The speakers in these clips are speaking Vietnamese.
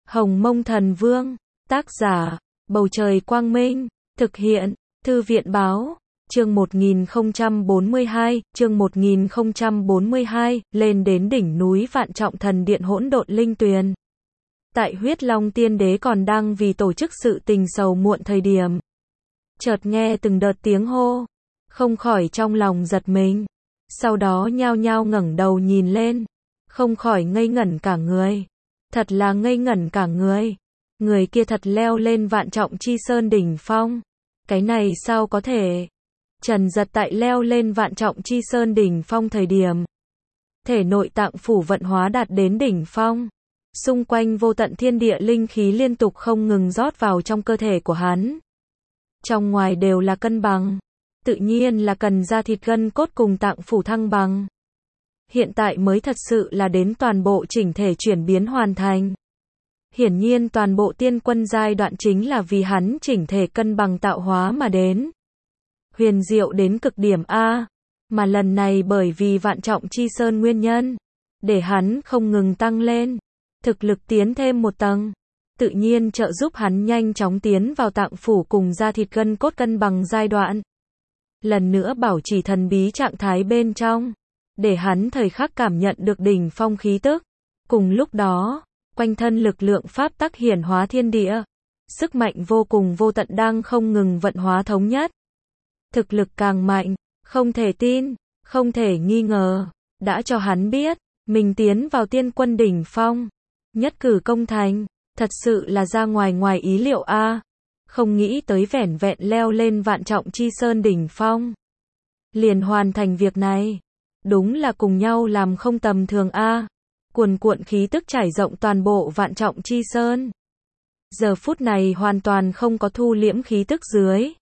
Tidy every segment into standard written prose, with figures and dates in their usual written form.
Hồng Mông Thần Vương, tác giả, Bầu Trời Quang Minh, thực hiện, Thư viện Báo, chương 1042, lên đến đỉnh núi Vạn Trọng Thần Điện Hỗn Độn Linh Tuyền. Tại Huyết Long Tiên Đế còn đang vì tổ chức sự tình sầu muộn thời điểm. Chợt nghe từng đợt tiếng hô, không khỏi trong lòng giật mình, sau đó nhao nhao ngẩng đầu nhìn lên, không khỏi ngây ngẩn cả người. Thật là ngây ngẩn cả người. Người kia thật leo lên Vạn Trọng Chi Sơn đỉnh phong. Cái này sao có thể? Trần Giật tại leo lên Vạn Trọng Chi Sơn đỉnh phong thời điểm, thể nội tạng phủ vận hóa đạt đến đỉnh phong. Xung quanh vô tận thiên địa linh khí liên tục không ngừng rót vào trong cơ thể của hắn. Trong ngoài đều là cân bằng. Tự nhiên là cần da thịt gân cốt cùng tạng phủ thăng bằng. Hiện tại mới thật sự là đến toàn bộ chỉnh thể chuyển biến hoàn thành. Hiển nhiên toàn bộ tiên quân giai đoạn chính là vì hắn chỉnh thể cân bằng tạo hóa mà đến. Huyền diệu đến cực điểm A. Mà lần này bởi vì Vạn Trọng Chi Sơn nguyên nhân, để hắn không ngừng tăng lên, thực lực tiến thêm một tầng, tự nhiên trợ giúp hắn nhanh chóng tiến vào tạng phủ cùng da thịt gân cốt cân bằng giai đoạn. Lần nữa bảo trì thần bí trạng thái bên trong, để hắn thời khắc cảm nhận được đỉnh phong khí tức. Cùng lúc đó, quanh thân lực lượng pháp tắc hiển hóa thiên địa, sức mạnh vô cùng vô tận đang không ngừng vận hóa thống nhất. Thực lực càng mạnh, không thể tin, không thể nghi ngờ, đã cho hắn biết, mình tiến vào tiên quân đỉnh phong, nhất cử công thành, thật sự là ra ngoài ý liệu a. Không nghĩ tới vẻn vẹn leo lên Vạn Trọng Chi Sơn đỉnh phong, liền hoàn thành việc này. Đúng là cùng nhau làm không tầm thường a. Cuồn cuộn khí tức trải rộng toàn bộ Vạn Trọng Chi Sơn. Giờ phút này hoàn toàn không có thu liễm khí tức dưới.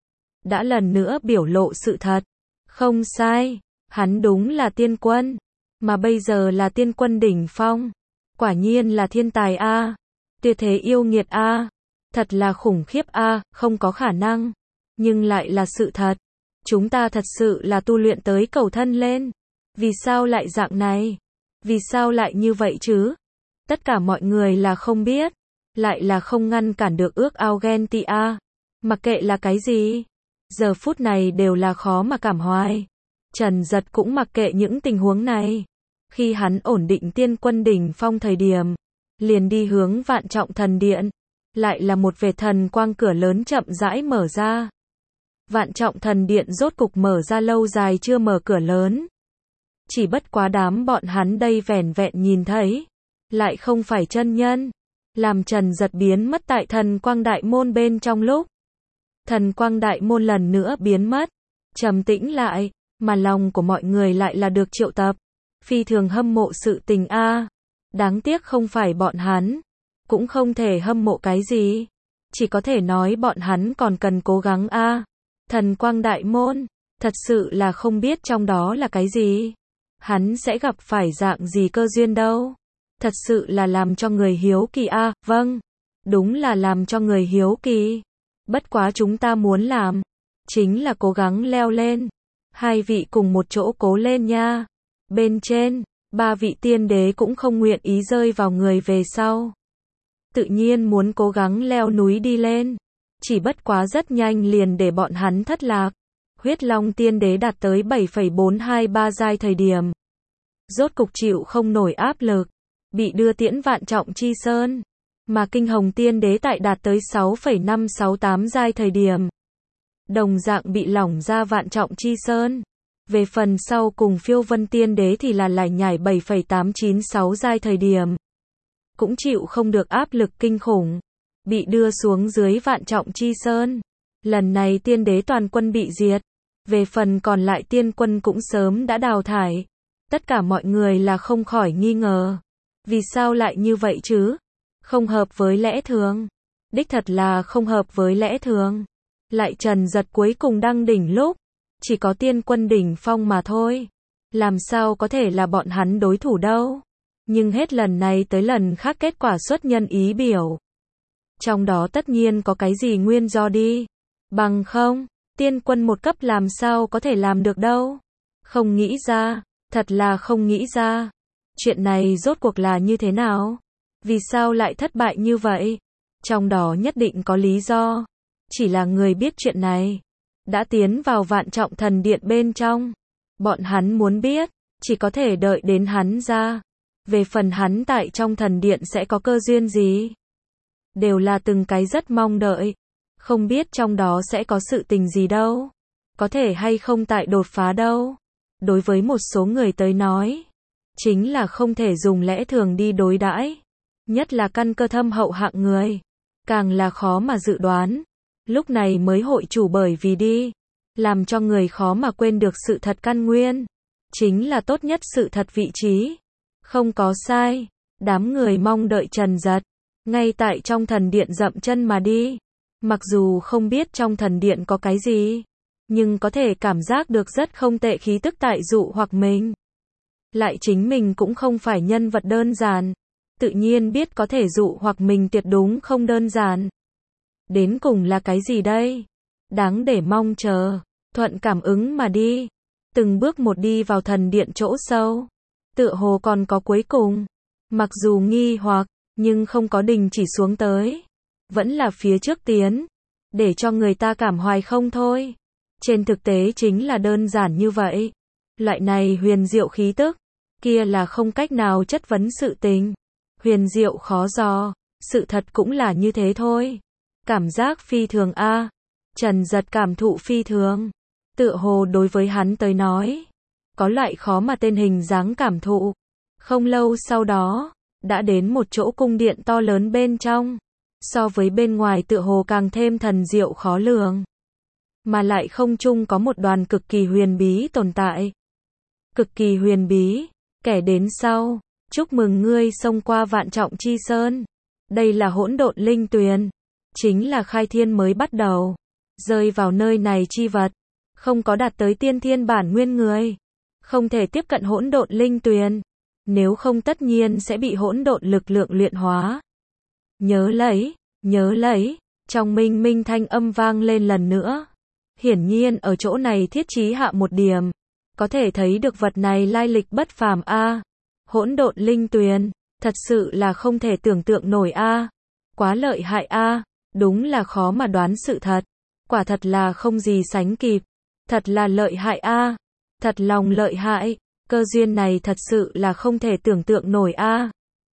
Đã lần nữa biểu lộ sự thật. Không sai, hắn đúng là tiên quân, mà bây giờ là tiên quân đỉnh phong. Quả nhiên là thiên tài a, tuyệt thế yêu nghiệt a, thật là khủng khiếp a, không có khả năng, nhưng lại là sự thật. Chúng ta thật sự là tu luyện tới cầu thân lên. Vì sao lại dạng này? Vì sao lại như vậy chứ? Tất cả mọi người là không biết, lại là không ngăn cản được ước ao ghen tị a. Mặc kệ là cái gì, giờ phút này đều là khó mà cảm hoài. Trần Giật cũng mặc kệ những tình huống này. Khi hắn ổn định tiên quân đỉnh phong thời điểm, liền đi hướng Vạn Trọng Thần Điện, lại là một vệt thần quang cửa lớn chậm rãi mở ra. Vạn Trọng Thần Điện rốt cục mở ra lâu dài chưa mở cửa lớn. Chỉ bất quá đám bọn hắn đây vẻn vẹn nhìn thấy, lại không phải chân nhân, làm Trần Giật biến mất tại thần quang đại môn bên trong lúc. Thần quang đại môn lần nữa biến mất, trầm tĩnh lại, mà lòng của mọi người lại là được triệu tập. Phi thường hâm mộ sự tình a. Đáng tiếc không phải bọn hắn, cũng không thể hâm mộ cái gì, chỉ có thể nói bọn hắn còn cần cố gắng a. Thần quang đại môn, thật sự là không biết trong đó là cái gì, hắn sẽ gặp phải dạng gì cơ duyên đâu. Thật sự là làm cho người hiếu kỳ a. Vâng, đúng là làm cho người hiếu kỳ. Bất quá chúng ta muốn làm, chính là cố gắng leo lên. Hai vị cùng một chỗ cố lên nha. Bên trên, ba vị tiên đế cũng không nguyện ý rơi vào người về sau. Tự nhiên muốn cố gắng leo núi đi lên. Chỉ bất quá rất nhanh liền để bọn hắn thất lạc. Huyết Long Tiên Đế đạt tới 7,423 giai thời điểm, rốt cục chịu không nổi áp lực, bị đưa tiễn Vạn Trọng Chi Sơn. Mà Kinh Hồng Tiên Đế tại đạt tới 6,568 giai thời điểm, đồng dạng bị lỏng ra Vạn Trọng Chi Sơn. Về phần sau cùng Phiêu Vân Tiên Đế thì là lải nhải 7,896 giai thời điểm, cũng chịu không được áp lực kinh khủng, bị đưa xuống dưới Vạn Trọng Chi Sơn. Lần này tiên đế toàn quân bị diệt, về phần còn lại tiên quân cũng sớm đã đào thải. Tất cả mọi người là không khỏi nghi ngờ, vì sao lại như vậy chứ? Không hợp với lẽ thường, đích thật là không hợp với lẽ thường. Lại Trần Giật cuối cùng đăng đỉnh lúc, chỉ có tiên quân đỉnh phong mà thôi, làm sao có thể là bọn hắn đối thủ đâu. Nhưng hết lần này tới lần khác kết quả xuất nhân ý biểu. Trong đó tất nhiên có cái gì nguyên do đi. Bằng không, tiên quân một cấp làm sao có thể làm được đâu. Không nghĩ ra, thật là không nghĩ ra. Chuyện này rốt cuộc là như thế nào? Vì sao lại thất bại như vậy? Trong đó nhất định có lý do. Chỉ là người biết chuyện này đã tiến vào vạn trọng thần điện bên trong. Bọn hắn muốn biết, chỉ có thể đợi đến hắn ra. Về phần hắn tại trong thần điện sẽ có cơ duyên gì? Đều là từng cái rất mong đợi. Không biết trong đó sẽ có sự tình gì đâu. Có thể hay không tại đột phá đâu. Đối với một số người tới nói, chính là không thể dùng lẽ thường đi đối đãi. Nhất là căn cơ thâm hậu hạng người. Càng là khó mà dự đoán. Lúc này mới hội chủ bởi vì đi. Làm cho người khó mà quên được sự thật căn nguyên. Chính là tốt nhất sự thật vị trí. Không có sai. Đám người mong đợi Trần Giật. Ngay tại trong thần điện dậm chân mà đi. Mặc dù không biết trong thần điện có cái gì. Nhưng có thể cảm giác được rất không tệ khí tức tại dụ hoặc mình. Lại chính mình cũng không phải nhân vật đơn giản. Tự nhiên biết có thể dụ hoặc mình tuyệt đúng không đơn giản. Đến cùng là cái gì đây? Đáng để mong chờ. Thuận cảm ứng mà đi. Từng bước một đi vào thần điện chỗ sâu. Tựa hồ còn có cuối cùng. Mặc dù nghi hoặc, nhưng không có đình chỉ xuống tới. Vẫn là phía trước tiến. Để cho người ta cảm hoài không thôi. Trên thực tế chính là đơn giản như vậy. Loại này huyền diệu khí tức. Kia là không cách nào chất vấn sự tình. Huyền diệu khó dò. Sự thật cũng là như thế thôi. Cảm giác phi thường a. Trần Giật cảm thụ phi thường. Tựa hồ đối với hắn tới nói. Có loại khó mà tên hình dáng cảm thụ. Không lâu sau đó. Đã đến một chỗ cung điện to lớn bên trong. So với bên ngoài tựa hồ càng thêm thần diệu khó lường. Mà lại không chung có một đoàn cực kỳ huyền bí tồn tại. Cực kỳ huyền bí. Kẻ đến sau. Chúc mừng ngươi xông qua vạn trọng chi sơn. Đây là hỗn độn linh tuyền. Chính là khai thiên mới bắt đầu. Rơi vào nơi này chi vật. Không có đạt tới tiên thiên bản nguyên người. Không thể tiếp cận hỗn độn linh tuyền. Nếu không tất nhiên sẽ bị hỗn độn lực lượng luyện hóa. Nhớ lấy. Trong minh minh thanh âm vang lên lần nữa. Hiển nhiên ở chỗ này thiết trí hạ một điểm. Có thể thấy được vật này lai lịch bất phàm a. Hỗn độn linh tuyền. Thật sự là không thể tưởng tượng nổi a. Quá lợi hại a. Đúng là khó mà đoán sự thật. Quả thật là không gì sánh kịp. Thật là lợi hại a. Thật lòng lợi hại. Cơ duyên này thật sự là không thể tưởng tượng nổi a.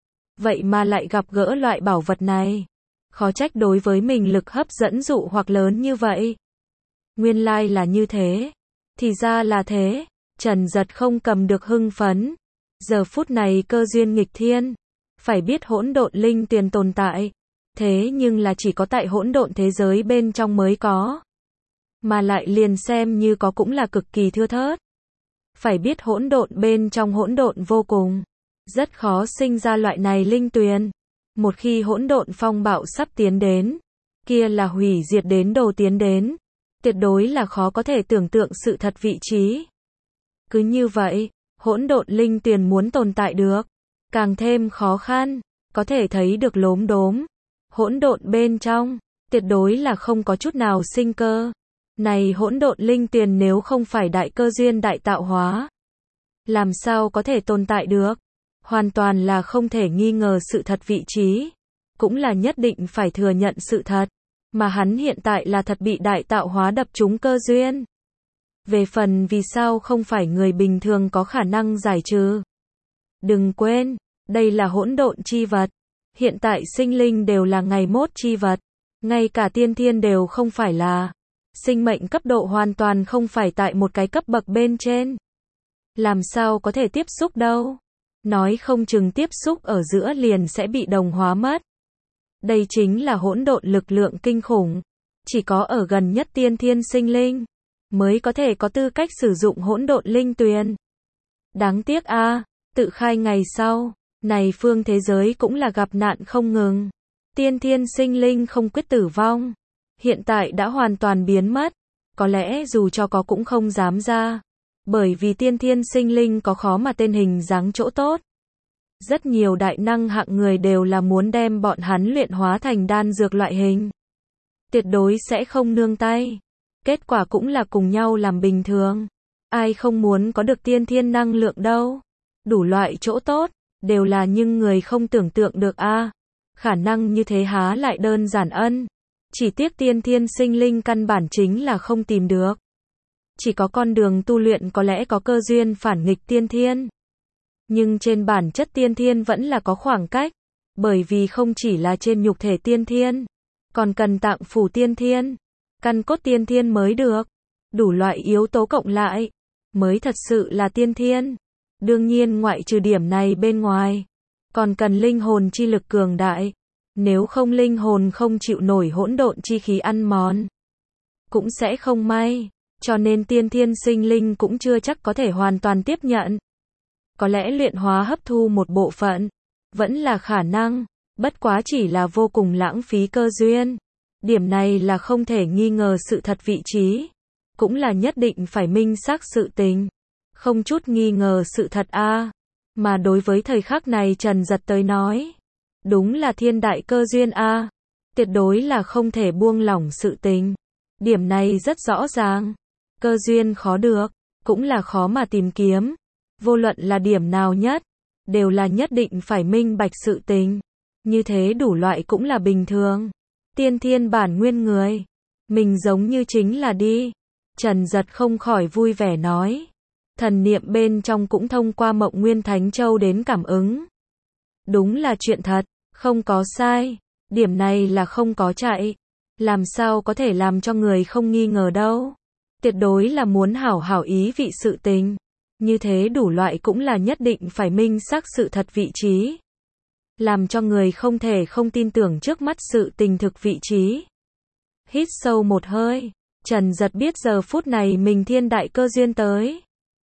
Vậy mà lại gặp gỡ loại bảo vật này. Khó trách đối với mình lực hấp dẫn dụ hoặc lớn như vậy. Nguyên lai là như thế. Thì ra là thế. Trần Giật không cầm được hưng phấn. Giờ phút này cơ duyên nghịch thiên. Phải biết hỗn độn linh tuyền tồn tại. Thế nhưng là chỉ có tại hỗn độn thế giới bên trong mới có. Mà lại liền xem như có cũng là cực kỳ thưa thớt. Phải biết hỗn độn bên trong hỗn độn vô cùng. Rất khó sinh ra loại này linh tuyền. Một khi hỗn độn phong bạo sắp tiến đến. Kia là hủy diệt đến đồ tiến đến. Tuyệt đối là khó có thể tưởng tượng sự thật vị trí. Cứ như vậy, hỗn độn linh tuyền muốn tồn tại được. Càng thêm khó khăn. Có thể thấy được lốm đốm. Hỗn độn bên trong. Tuyệt đối là không có chút nào sinh cơ. Này hỗn độn linh tuyền nếu không phải đại cơ duyên đại tạo hóa. Làm sao có thể tồn tại được? Hoàn toàn là không thể nghi ngờ sự thật vị trí. Cũng là nhất định phải thừa nhận sự thật. Mà hắn hiện tại là thật bị đại tạo hóa đập trúng cơ duyên. Về phần vì sao không phải người bình thường có khả năng giải trừ. Đừng quên, đây là hỗn độn chi vật. Hiện tại sinh linh đều là ngày mốt chi vật. Ngay cả tiên thiên đều không phải là. Sinh mệnh cấp độ hoàn toàn không phải tại một cái cấp bậc bên trên. Làm sao có thể tiếp xúc đâu. Nói không chừng tiếp xúc ở giữa liền sẽ bị đồng hóa mất. Đây chính là hỗn độn lực lượng kinh khủng. Chỉ có ở gần nhất tiên thiên sinh linh mới có thể có tư cách sử dụng hỗn độn linh tuyền. Đáng tiếc a, tự khai ngày sau, này phương thế giới cũng là gặp nạn không ngừng. Tiên thiên sinh linh không quyết tử vong. Hiện tại đã hoàn toàn biến mất. Có lẽ dù cho có cũng không dám ra. Bởi vì tiên thiên sinh linh có khó mà tên hình dáng chỗ tốt. Rất nhiều đại năng hạng người đều là muốn đem bọn hắn luyện hóa thành đan dược loại hình. Tuyệt đối sẽ không nương tay. Kết quả cũng là cùng nhau làm bình thường. Ai không muốn có được tiên thiên năng lượng đâu. Đủ loại chỗ tốt, đều là nhưng người không tưởng tượng được a. Khả năng như thế há lại đơn giản ân. Chỉ tiếc tiên thiên sinh linh căn bản chính là không tìm được. Chỉ có con đường tu luyện có lẽ có cơ duyên phản nghịch tiên thiên. Nhưng trên bản chất tiên thiên vẫn là có khoảng cách. Bởi vì không chỉ là trên nhục thể tiên thiên, còn cần tạng phủ tiên thiên, căn cốt tiên thiên mới được. Đủ loại yếu tố cộng lại, mới thật sự là tiên thiên. Đương nhiên ngoại trừ điểm này bên ngoài, còn cần linh hồn chi lực cường đại. Nếu không linh hồn không chịu nổi hỗn độn chi khí ăn mòn, cũng sẽ không may. Cho nên tiên thiên sinh linh cũng chưa chắc có thể hoàn toàn tiếp nhận. Có lẽ luyện hóa hấp thu một bộ phận, vẫn là khả năng, bất quá chỉ là vô cùng lãng phí cơ duyên. Điểm này là không thể nghi ngờ sự thật vị trí. Cũng là nhất định phải minh xác sự tình. Không chút nghi ngờ sự thật a. Mà đối với thời khắc này Trần Giật tới nói, đúng là thiên đại cơ duyên a. Tuyệt đối là không thể buông lỏng sự tình. Điểm này rất rõ ràng. Cơ duyên khó được, cũng là khó mà tìm kiếm. Vô luận là điểm nào nhất, đều là nhất định phải minh bạch sự tình. Như thế đủ loại cũng là bình thường. Tiên thiên bản nguyên người, mình giống như chính là đi. Trần Giật không khỏi vui vẻ nói. Thần niệm bên trong cũng thông qua Mộng Nguyên Thánh Châu đến cảm ứng. Đúng là chuyện thật, không có sai. Điểm này là không có chạy. Làm sao có thể làm cho người không nghi ngờ đâu. Tuyệt đối là muốn hảo hảo ý vị sự tình. Như thế đủ loại cũng là nhất định phải minh xác sự thật vị trí. Làm cho người không thể không tin tưởng trước mắt sự tình thực vị trí. Hít sâu một hơi, Trần Giật biết giờ phút này mình thiên đại cơ duyên tới.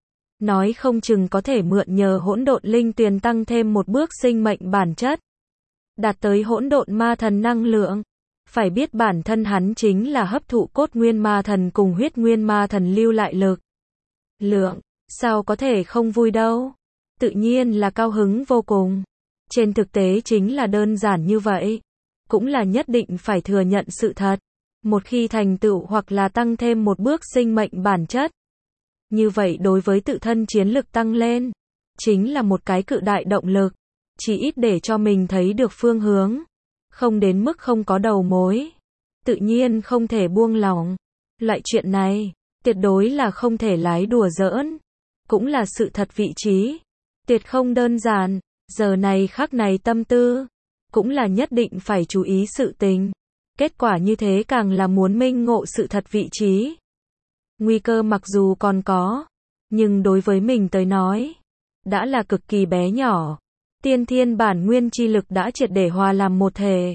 Nói không chừng có thể mượn nhờ hỗn độn linh tuyền tăng thêm một bước sinh mệnh bản chất. Đạt tới hỗn độn ma thần năng lượng. Phải biết bản thân hắn chính là hấp thụ cốt nguyên ma thần cùng huyết nguyên ma thần lưu lại lực lượng, sao có thể không vui đâu. Tự nhiên là cao hứng vô cùng. Trên thực tế chính là đơn giản như vậy. Cũng là nhất định phải thừa nhận sự thật. Một khi thành tựu hoặc là tăng thêm một bước sinh mệnh bản chất, như vậy đối với tự thân chiến lực tăng lên, chính là một cái cự đại động lực. Chỉ ít để cho mình thấy được phương hướng. Không đến mức không có đầu mối. Tự nhiên không thể buông lỏng. Loại chuyện này, tuyệt đối là không thể lái đùa giỡn. Cũng là sự thật vị trí. Tuyệt không đơn giản. Giờ này khắc này tâm tư, cũng là nhất định phải chú ý sự tình. Kết quả như thế càng là muốn minh ngộ sự thật vị trí. Nguy cơ mặc dù còn có, nhưng đối với mình tới nói, đã là cực kỳ bé nhỏ. Tiên thiên bản nguyên chi lực đã triệt để hòa làm một thể.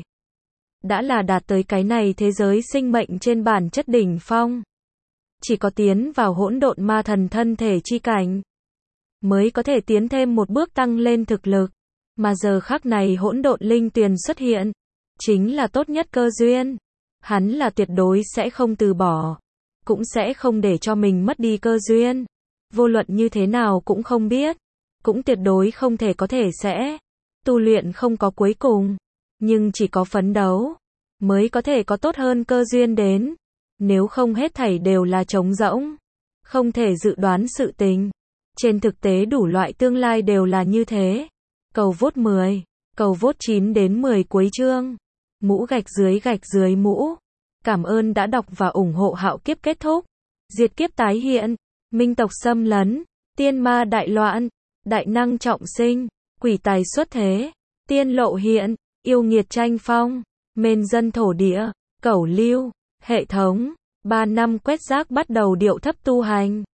Đã là đạt tới cái này thế giới sinh mệnh trên bản chất đỉnh phong. Chỉ có tiến vào hỗn độn ma thần thân thể chi cảnh, mới có thể tiến thêm một bước tăng lên thực lực. Mà giờ khắc này hỗn độn linh tuyền xuất hiện, chính là tốt nhất cơ duyên. Hắn là tuyệt đối sẽ không từ bỏ, cũng sẽ không để cho mình mất đi cơ duyên. Vô luận như thế nào cũng không biết, cũng tuyệt đối không thể có thể sẽ. Tu luyện không có cuối cùng, nhưng chỉ có phấn đấu, mới có thể có tốt hơn cơ duyên đến. Nếu không hết thảy đều là trống rỗng, không thể dự đoán sự tình. Trên thực tế đủ loại tương lai đều là như thế. Cầu vote 10, cầu vote 9 đến 10 cuối chương. Mũ gạch dưới mũ. Cảm ơn đã đọc và ủng hộ Hạo Kiếp kết thúc. Diệt kiếp tái hiện, minh tộc xâm lấn, tiên ma đại loạn, đại năng trọng sinh, quỷ tài xuất thế, tiên lộ hiện, yêu nghiệt tranh phong, mên dân thổ địa, cẩu lưu, hệ thống. 3 năm quét rác bắt đầu điệu thấp tu hành.